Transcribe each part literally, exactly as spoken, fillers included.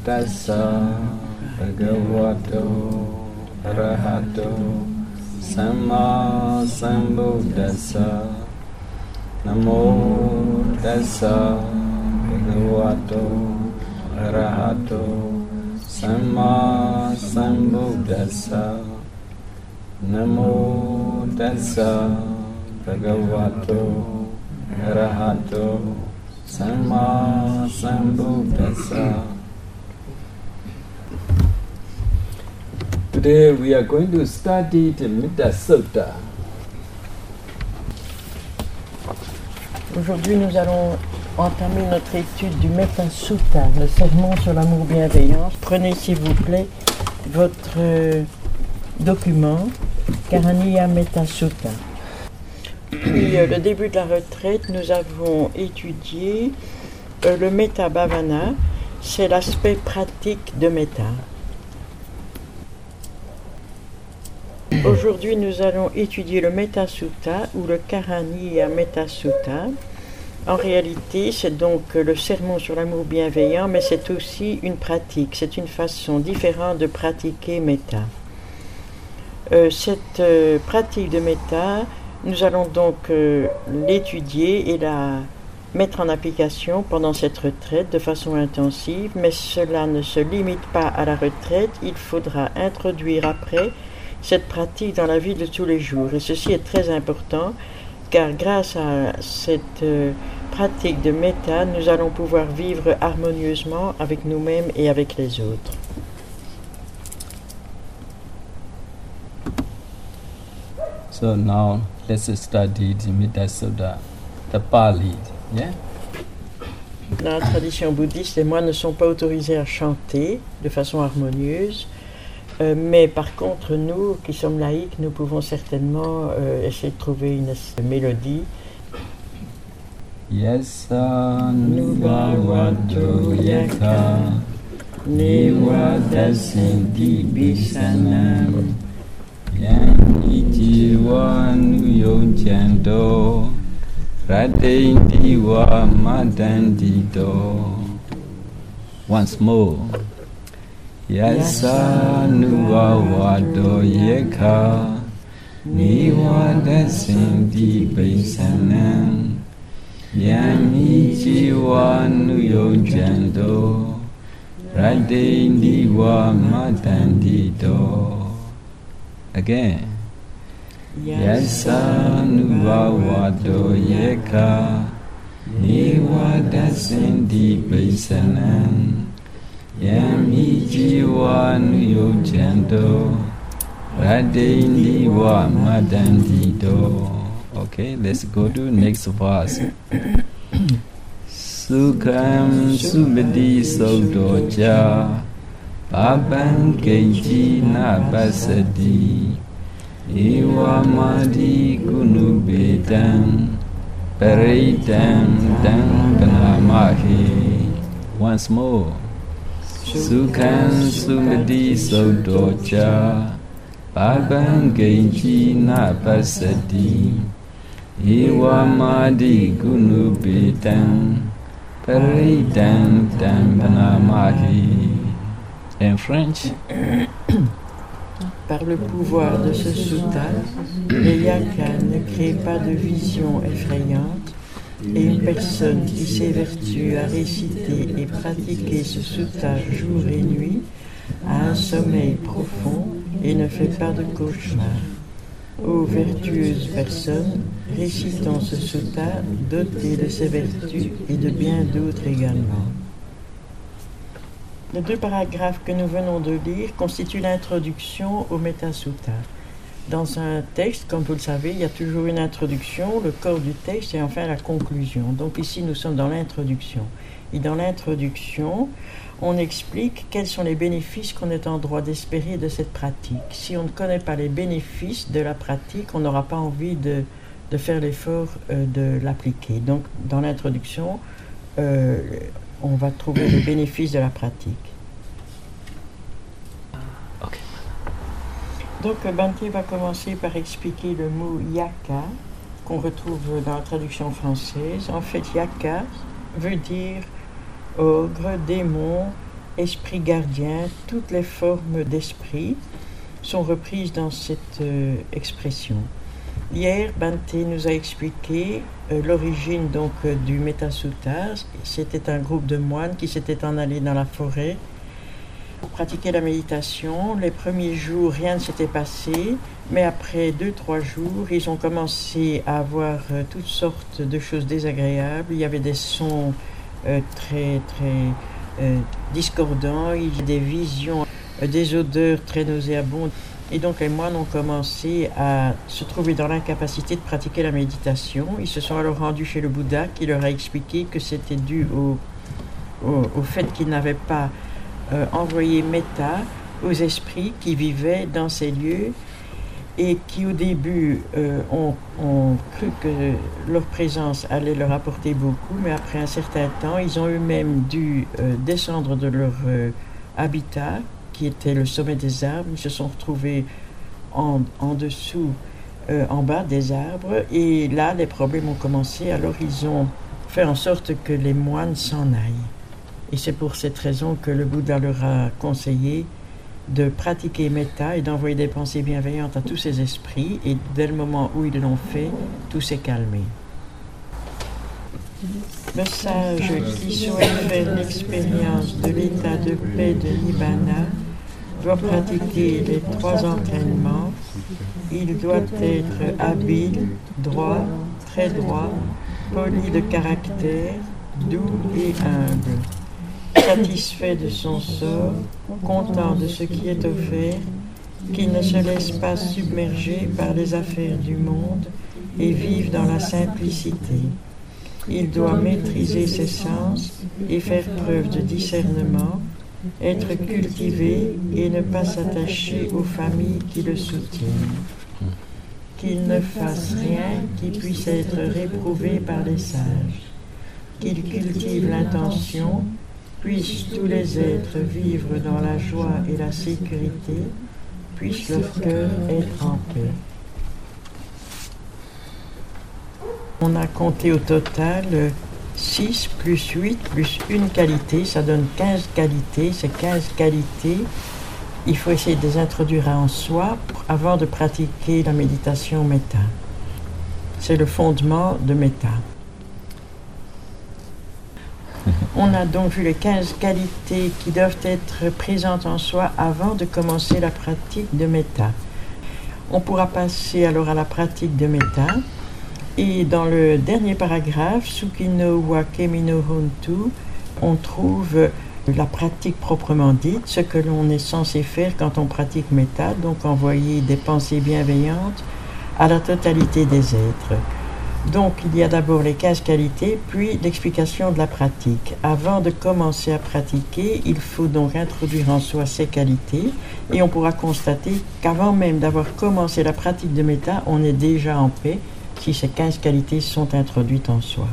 Tassa Bhagavato Arahato Samma Sambuddhassa. Namo Tassa Bhagavato Arahato Samma Sambuddhassa. Namo Tassa Bhagavato Arahato Samma Sambuddhassa. Today we are going to study the Metta Sutta. Aujourd'hui, nous allons entamer notre étude du Metta Sutta, le sermon sur l'amour bienveillant. Prenez s'il vous plaît votre euh, document, Karaniya Metta Sutta. Depuis euh, le début de la retraite, nous avons étudié euh, le Metta Bhavana, c'est l'aspect pratique de Metta. Aujourd'hui, nous allons étudier le Metta Sutta ou le Karaniya Metta Sutta. En réalité, c'est donc le sermon sur l'amour bienveillant, mais c'est aussi une pratique, c'est une façon différente de pratiquer Metta. Euh, cette euh, pratique de Metta, nous allons donc euh, l'étudier et la mettre en application pendant cette retraite de façon intensive, mais cela ne se limite pas à la retraite, il faudra introduire après cette pratique dans la vie de tous les jours. Et ceci est très important, car grâce à cette euh, pratique de Metta, nous allons pouvoir vivre harmonieusement avec nous-mêmes et avec les autres. So now let's study the Metta Sutta, the Pali. Yeah? Dans la tradition bouddhiste, les moines ne sont pas autorisés à chanter de façon harmonieuse, euh, mais par contre, nous qui sommes laïcs, nous pouvons certainement euh, essayer de trouver une, une mélodie. Yasa nubhavato yaka nivadasinti bisanam yan ijiva nuyonjando radeinti va madandito. Once more. Yasa nubhavato yaka nivadasinti bisanam Yami jiva nuyonjando Radindi wa matandito. Again. Yasa nubhavato yeka nivadasinti bisanam Yami jiva nuyonjando Radindi wa matandito. Okay, let's go to next verse. Sukham sumati saudoja Babang keji na basadi Iwa madi kunu bedang Paridam dang panamahi. Once more. Sukham sumati saudoja Babang keji na basadi Iwa madi gunu bidang paridang dang panamahi. En French. Par le pouvoir de ce sutta, les yakas ne créent pas de vision effrayante, et une personne qui s'évertue à réciter et pratiquer ce sutta jour et nuit a un sommeil profond et ne fait pas de cauchemar. Ô vertueuse personne, récitant ce sutta, dotée de ses vertus et de bien d'autres également. Les deux paragraphes que nous venons de lire constituent l'introduction au Metta Sutta. Dans un texte, comme vous le savez, il y a toujours une introduction, le corps du texte et enfin la conclusion. Donc ici, nous sommes dans l'introduction. Et dans l'introduction, on explique quels sont les bénéfices qu'on est en droit d'espérer de cette pratique. Si on ne connaît pas les bénéfices de la pratique, on n'aura pas envie de, de faire l'effort euh, de l'appliquer. Donc, dans l'introduction, euh, on va trouver les bénéfices de la pratique. Okay. Donc, Bhante va commencer par expliquer le mot yaka, qu'on retrouve dans la traduction française. En fait, yaka veut dire ogre, démon, esprit gardien, toutes les formes d'esprit sont reprises dans cette euh, expression. Hier, Bhante nous a expliqué euh, l'origine donc euh, du Metta Sutta. C'était un groupe de moines qui s'étaient en allés dans la forêt pour pratiquer la méditation. Les premiers jours, rien ne s'était passé, mais après deux, trois jours, ils ont commencé à avoir euh, toutes sortes de choses désagréables. Il y avait des sons euh, très, très euh, discordants, il y a des visions, euh, des odeurs très nauséabondes. Et donc les moines ont commencé à se trouver dans l'incapacité de pratiquer la méditation. Ils se sont alors rendus chez le Bouddha qui leur a expliqué que c'était dû au, au, au fait qu'ils n'avaient pas euh, envoyé Metta aux esprits qui vivaient dans ces lieux et qui au début euh, ont, ont cru que leur présence allait leur apporter beaucoup, mais après un certain temps, ils ont eux-mêmes dû euh, descendre de leur euh, habitat, qui était le sommet des arbres. Ils se sont retrouvés en, en dessous, euh, en bas des arbres, et là les problèmes ont commencé. Alors ils ont fait en sorte que les moines s'en aillent. Et c'est pour cette raison que le Bouddha leur a conseillé de pratiquer Metta et d'envoyer des pensées bienveillantes à tous ces esprits, et dès le moment où ils l'ont fait, tout s'est calmé. Le sage qui souhaite faire l'expérience de l'état de paix de Nibbana doit pratiquer les trois entraînements. Il doit être habile, droit, très droit, poli de caractère, doux et humble, satisfait de son sort, content de ce qui est offert, qui ne se laisse pas submerger par les affaires du monde et vive dans la simplicité. Il doit maîtriser ses sens et faire preuve de discernement, être cultivé et ne pas s'attacher aux familles qui le soutiennent. Qu'il ne fasse rien qui puisse être réprouvé par les sages. Qu'il cultive l'intention, puissent tous les êtres vivre dans la joie et la sécurité, puisse leur cœur être en paix. On a compté au total six plus huit plus une qualité, ça donne quinze qualités. Ces quinze qualités, il faut essayer de les introduire en soi avant de pratiquer la méditation Metta. C'est le fondement de Metta. On a donc vu les quinze qualités qui doivent être présentes en soi avant de commencer la pratique de Metta. On pourra passer alors à la pratique de Metta. Et dans le dernier paragraphe, Sukhino wa Kemino Hontu, on trouve la pratique proprement dite, ce que l'on est censé faire quand on pratique Metta, donc envoyer des pensées bienveillantes à la totalité des êtres. Donc il y a d'abord les quinze qualités, puis l'explication de la pratique. Avant de commencer à pratiquer, il faut donc introduire en soi ces qualités, et on pourra constater qu'avant même d'avoir commencé la pratique de Metta, on est déjà en paix, si ces quinze qualités sont introduites en soi.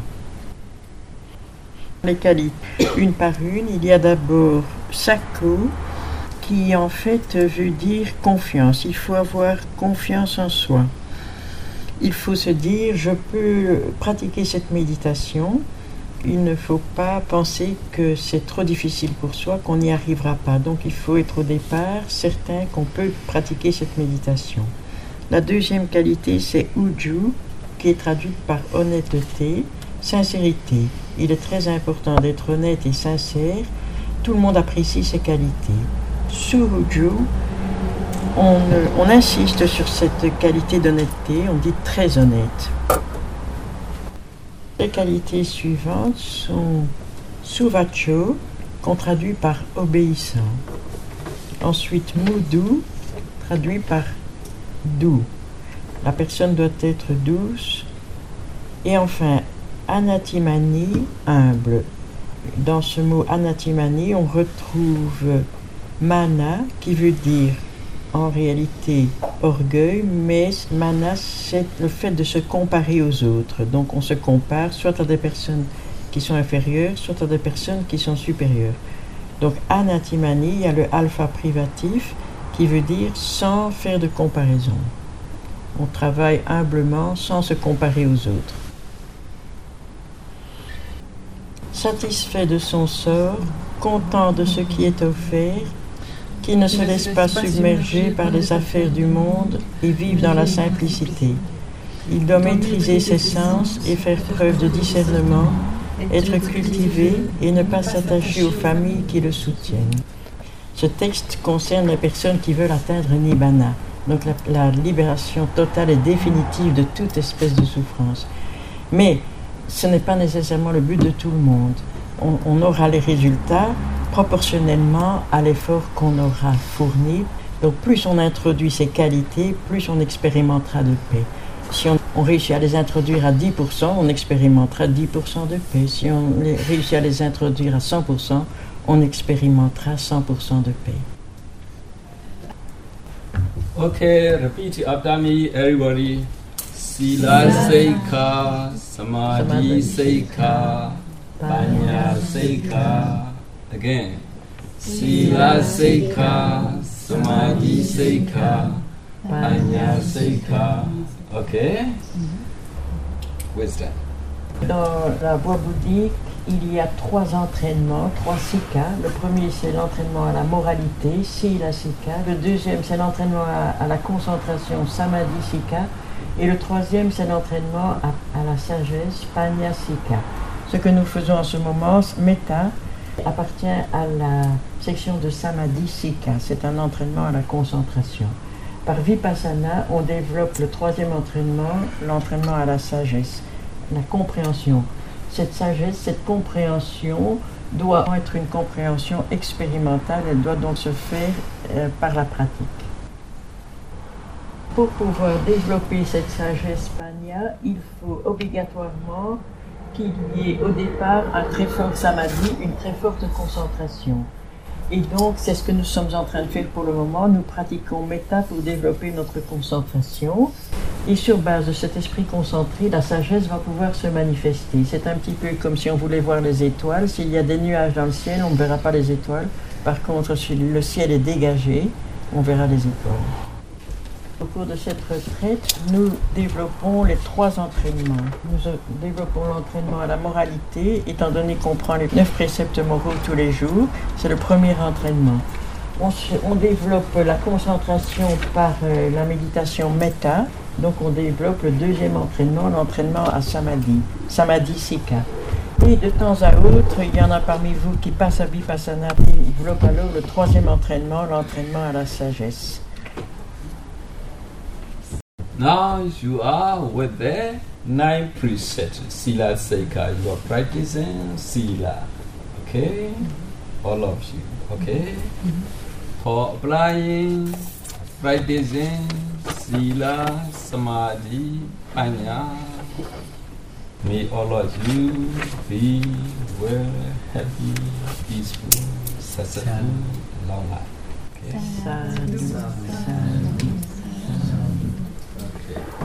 Les qualités, une par une, il y a d'abord Sakko, qui en fait veut dire confiance. Il faut avoir confiance en soi. Il faut se dire, je peux pratiquer cette méditation. Il ne faut pas penser que c'est trop difficile pour soi, qu'on n'y arrivera pas. Donc il faut être au départ certain qu'on peut pratiquer cette méditation. La deuxième qualité, c'est Uju, qui est traduite par honnêteté, sincérité. Il est très important d'être honnête et sincère. Tout le monde apprécie ces qualités. Suhuju, on, on insiste sur cette qualité d'honnêteté, on dit très honnête. Les qualités suivantes sont Suvacho, qu'on traduit par obéissant. Ensuite, Mudu, traduit par doux. La personne doit être douce. Et enfin, Anatimani, humble. Dans ce mot Anatimani, on retrouve Mana, qui veut dire en réalité orgueil, mais Mana, c'est le fait de se comparer aux autres. Donc on se compare soit à des personnes qui sont inférieures, soit à des personnes qui sont supérieures. Donc Anatimani, il y a le alpha privatif, qui veut dire sans faire de comparaison. On travaille humblement sans se comparer aux autres. Satisfait de son sort, contents de ce qui est offert, qui ne se laissent pas submerger par les affaires du monde et vivent dans la simplicité. Il doit maîtriser ses sens et faire preuve de discernement, être cultivé et ne pas s'attacher aux familles qui le soutiennent. Ce texte concerne les personnes qui veulent atteindre Nibbana, donc la, la libération totale et définitive de toute espèce de souffrance. Mais ce n'est pas nécessairement le but de tout le monde. On, on aura les résultats proportionnellement à l'effort qu'on aura fourni. Donc plus on introduit ces qualités, plus on expérimentera de paix. Si on, on réussit à les introduire à dix pour cent, on expérimentera dix pour cent de paix. Si on les, réussit à les introduire à cent pour cent, on expérimentera cent pour cent de paix. Okay, repeat after me, everybody. Sila Seika, Samadhi Seika, Panya Seika. Again. Sila Seika, Samadhi Seika, Panya Seika. Okay? Wisdom. Dans la voie bouddhique, il y a trois entraînements, trois sikas. Le premier, c'est l'entraînement à la moralité, sila sika. Le deuxième, c'est l'entraînement à, à la concentration, samadhi sika. Et le troisième, c'est l'entraînement à, à la sagesse, panya sika. Ce que nous faisons en ce moment, metta, appartient à la section de samadhi sika. C'est un entraînement à la concentration. Par vipassana, on développe le troisième entraînement, l'entraînement à la sagesse, la compréhension. Cette sagesse, cette compréhension doit être une compréhension expérimentale, elle doit donc se faire euh, par la pratique. Pour pouvoir développer cette sagesse panya, il faut obligatoirement qu'il y ait au départ un très fort samadhi, une très forte concentration. Et donc, c'est ce que nous sommes en train de faire pour le moment. Nous pratiquons metta pour développer notre concentration. Et sur base de cet esprit concentré, la sagesse va pouvoir se manifester. C'est un petit peu comme si on voulait voir les étoiles. S'il y a des nuages dans le ciel, on ne verra pas les étoiles. Par contre, si le ciel est dégagé, on verra les étoiles. Au cours de cette retraite, nous développons les trois entraînements. Nous développons l'entraînement à la moralité, étant donné qu'on prend les neuf préceptes moraux tous les jours. C'est le premier entraînement. On, se, on développe la concentration par euh, la méditation metta. Donc on développe le deuxième entraînement, l'entraînement à samadhi, samadhi sika. Et de temps à autre, il y en a parmi vous qui passent à vipassana, qui développent alors le troisième entraînement, l'entraînement à la sagesse. Now you are with the nine precepts, Sila Seika. You are practicing Sila, okay? All of you, okay? For applying, practicing Sila, Samadhi, Panya, may all of you be well, happy, peaceful, successful, long life. Okay? Sadhu, sadhu. Okay.